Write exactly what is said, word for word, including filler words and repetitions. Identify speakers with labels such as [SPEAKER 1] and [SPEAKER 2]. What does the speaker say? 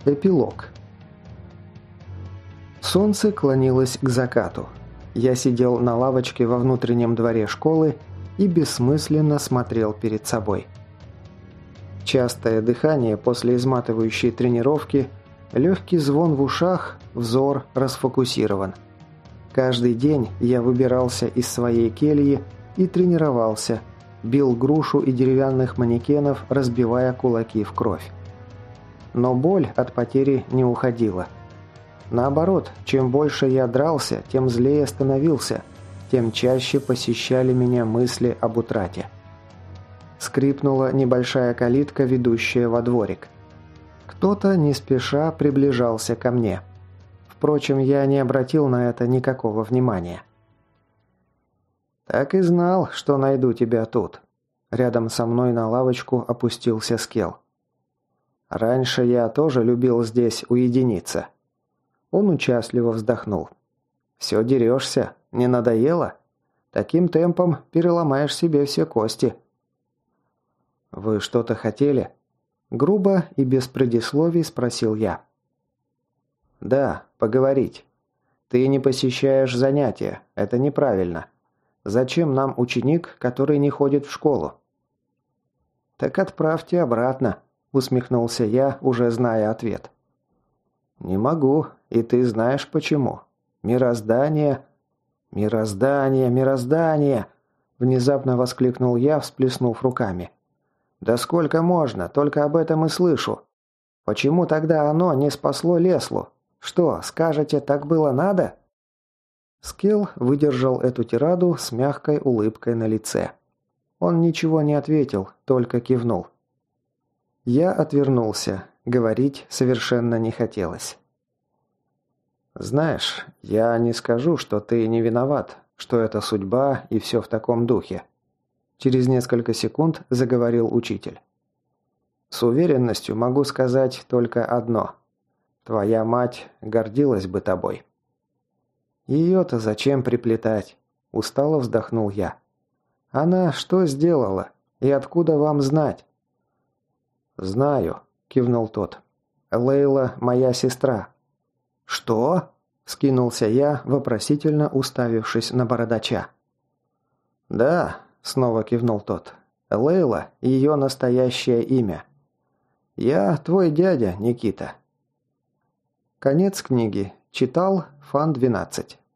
[SPEAKER 1] Эпилог. Солнце клонилось к закату. Я сидел на лавочке во внутреннем дворе школы и бессмысленно смотрел перед собой. Частое дыхание после изматывающей тренировки, легкий звон в ушах, взор расфокусирован. Каждый день я выбирался из своей кельи и тренировался, бил грушу и деревянных манекенов, разбивая кулаки в кровь. Но боль от потери не уходила. Наоборот, чем больше я дрался, тем злее становился, тем чаще посещали меня мысли об утрате. Скрипнула небольшая калитка, ведущая во дворик. Кто-то не спеша приближался ко мне. Впрочем, я не обратил на это никакого внимания. «Так и знал, что найду тебя тут». Рядом со мной на лавочку опустился Скел. «Раньше я тоже любил здесь уединиться». Он участливо вздохнул. «Все дерешься? Не надоело? Таким темпом переломаешь себе все кости». «Вы что-то хотели?» Грубо и без предисловий спросил я. «Да, поговорить. Ты не посещаешь занятия. Это неправильно. Зачем нам ученик, который не ходит в школу?» «Так отправьте обратно», – усмехнулся я, уже зная ответ. «Не могу, и ты знаешь почему. Мироздание...» «Мироздание, мироздание!» – внезапно воскликнул я, всплеснув руками. «Да сколько можно, только об этом и слышу. Почему тогда оно не спасло Леслу? Что, скажете, так было надо?» Скел выдержал эту тираду с мягкой улыбкой на лице. Он ничего не ответил, только кивнул. Я отвернулся. Говорить совершенно не хотелось. «Знаешь, я не скажу, что ты не виноват, что это судьба и все в таком духе», через несколько секунд заговорил учитель. «С уверенностью могу сказать только одно. Твоя мать гордилась бы тобой». «Ее-то зачем приплетать?» – устало вздохнул я. «Она что сделала? И откуда вам знать?» «Знаю», – кивнул тот. «Лейла моя сестра». «Что?» – вскинулся я, вопросительно уставившись на бородача. «Да», – снова кивнул тот. «Лейла – ее настоящее имя. Я твой дядя, Никита». Конец книги. Читал Фан двенадцать.